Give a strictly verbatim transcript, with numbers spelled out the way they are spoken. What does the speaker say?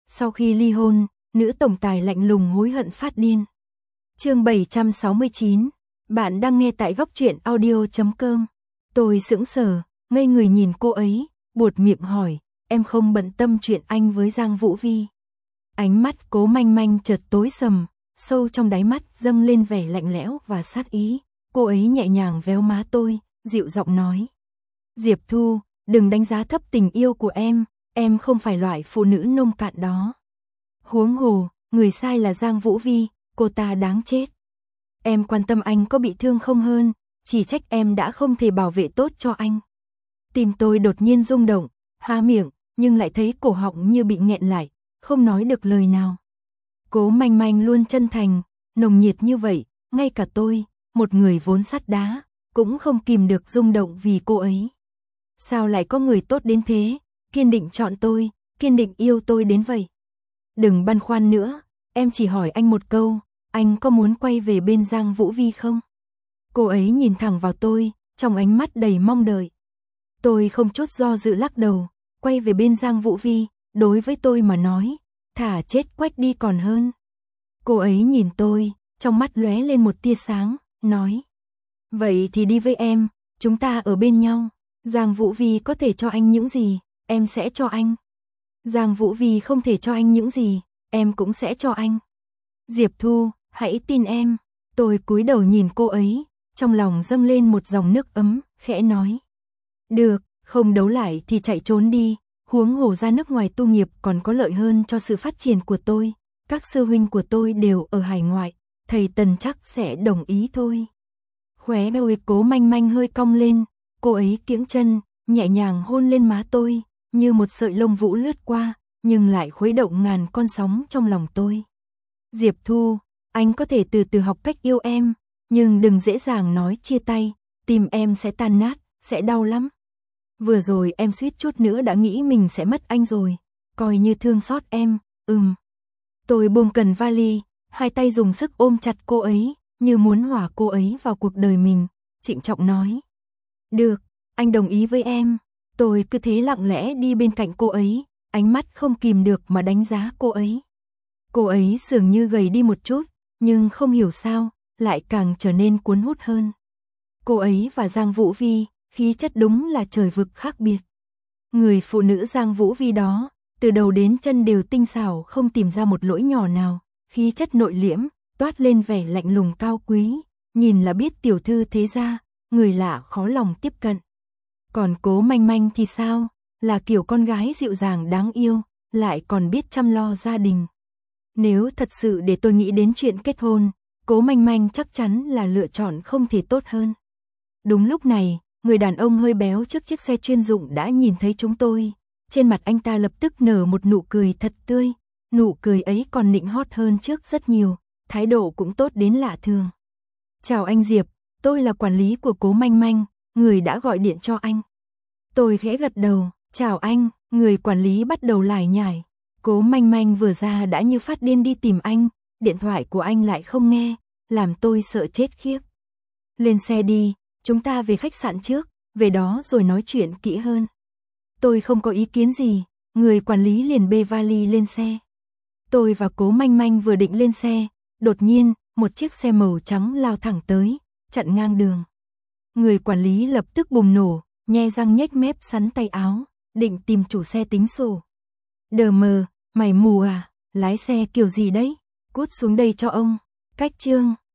Sau khi ly hôn, nữ tổng tài lạnh lùng hối hận phát điên. Chương bảy trăm sáu mươi chín, bạn đang nghe tại góc truyện audio chấm com. Tôi sững sờ, ngây người nhìn cô ấy, buột miệng hỏi, em không bận tâm chuyện anh với Giang Vũ Vi. Ánh mắt Cố Manh Manh chợt tối sầm, sâu trong đáy mắt dâng lên vẻ lạnh lẽo và sát ý. Cô ấy nhẹ nhàng véo má tôi, dịu giọng nói. Diệp Thu, đừng đánh giá thấp tình yêu của em, em không phải loại phụ nữ nông cạn đó. Huống hồ, người sai là Giang Vũ Vi, cô ta đáng chết. Em quan tâm anh có bị thương không hơn, chỉ trách em đã không thể bảo vệ tốt cho anh. Tim tôi đột nhiên rung động, há miệng, nhưng lại thấy cổ họng như bị nghẹn lại, không nói được lời nào. Cố Manh Manh luôn chân thành, nồng nhiệt như vậy, ngay cả tôi, một người vốn sắt đá, cũng không kìm được rung động vì cô ấy. Sao lại có người tốt đến thế, kiên định chọn tôi, kiên định yêu tôi đến vậy. Đừng băn khoăn nữa, em chỉ hỏi anh một câu, anh có muốn quay về bên Giang Vũ Vi không? Cô ấy nhìn thẳng vào tôi, trong ánh mắt đầy mong đợi. Tôi không chút do dự lắc đầu, quay về bên Giang Vũ Vi, đối với tôi mà nói, thả chết quách đi còn hơn. Cô ấy nhìn tôi, trong mắt lóe lên một tia sáng, nói. Vậy thì đi với em, chúng ta ở bên nhau. Giang Vũ Vi có thể cho anh những gì, em sẽ cho anh. Giang Vũ Vi không thể cho anh những gì, em cũng sẽ cho anh. Diệp Thu, hãy tin em. Tôi cúi đầu nhìn cô ấy, trong lòng dâng lên một dòng nước ấm, khẽ nói. Được, không đấu lại thì chạy trốn đi, huống hồ ra nước ngoài tu nghiệp còn có lợi hơn cho sự phát triển của tôi. Các sư huynh của tôi đều ở hải ngoại, thầy Tần chắc sẽ đồng ý thôi. Khóe môi Cố Manh Manh hơi cong lên, cô ấy kiễng chân, nhẹ nhàng hôn lên má tôi, như một sợi lông vũ lướt qua, nhưng lại khuấy động ngàn con sóng trong lòng tôi. Diệp Thu, anh có thể từ từ học cách yêu em, nhưng đừng dễ dàng nói chia tay, tim em sẽ tan nát, sẽ đau lắm. Vừa rồi em suýt chút nữa đã nghĩ mình sẽ mất anh rồi, coi như thương xót em, ừm. Tôi buông cần vali, hai tay dùng sức ôm chặt cô ấy, như muốn hòa cô ấy vào cuộc đời mình, trịnh trọng nói. Được, anh đồng ý với em. Tôi cứ thế lặng lẽ đi bên cạnh cô ấy, ánh mắt không kìm được mà đánh giá cô ấy. Cô ấy dường như gầy đi một chút, nhưng không hiểu sao, lại càng trở nên cuốn hút hơn. Cô ấy và Giang Vũ Vi, khí chất đúng là trời vực khác biệt. Người phụ nữ Giang Vũ Vi đó, từ đầu đến chân đều tinh xảo không tìm ra một lỗi nhỏ nào, khí chất nội liễm, toát lên vẻ lạnh lùng cao quý, nhìn là biết tiểu thư thế gia, người lạ khó lòng tiếp cận. Còn Cố Manh Manh thì sao, là kiểu con gái dịu dàng đáng yêu, lại còn biết chăm lo gia đình. Nếu thật sự để tôi nghĩ đến chuyện kết hôn, Cố Manh Manh chắc chắn là lựa chọn không thể tốt hơn. Đúng lúc này, người đàn ông hơi béo trước chiếc xe chuyên dụng đã nhìn thấy chúng tôi. Trên mặt anh ta lập tức nở một nụ cười thật tươi, nụ cười ấy còn nịnh hót hơn trước rất nhiều, thái độ cũng tốt đến lạ thường. Chào anh Diệp, tôi là quản lý của Cố Manh Manh, người đã gọi điện cho anh. Tôi khẽ gật đầu, chào anh, người quản lý bắt đầu lải nhải. Cố Manh Manh vừa ra đã như phát điên đi tìm anh, điện thoại của anh lại không nghe, làm tôi sợ chết khiếp. Lên xe đi, chúng ta về khách sạn trước, về đó rồi nói chuyện kỹ hơn. Tôi không có ý kiến gì, người quản lý liền bê vali lên xe. Tôi và Cố Manh Manh vừa định lên xe, đột nhiên, một chiếc xe màu trắng lao thẳng tới, chặn ngang đường. Người quản lý lập tức bùng nổ, nhe răng nhếch mép sắn tay áo, định tìm chủ xe tính sổ. Đờ mờ, mày mù à, lái xe kiểu gì đấy, cút xuống đây cho ông. Cách chương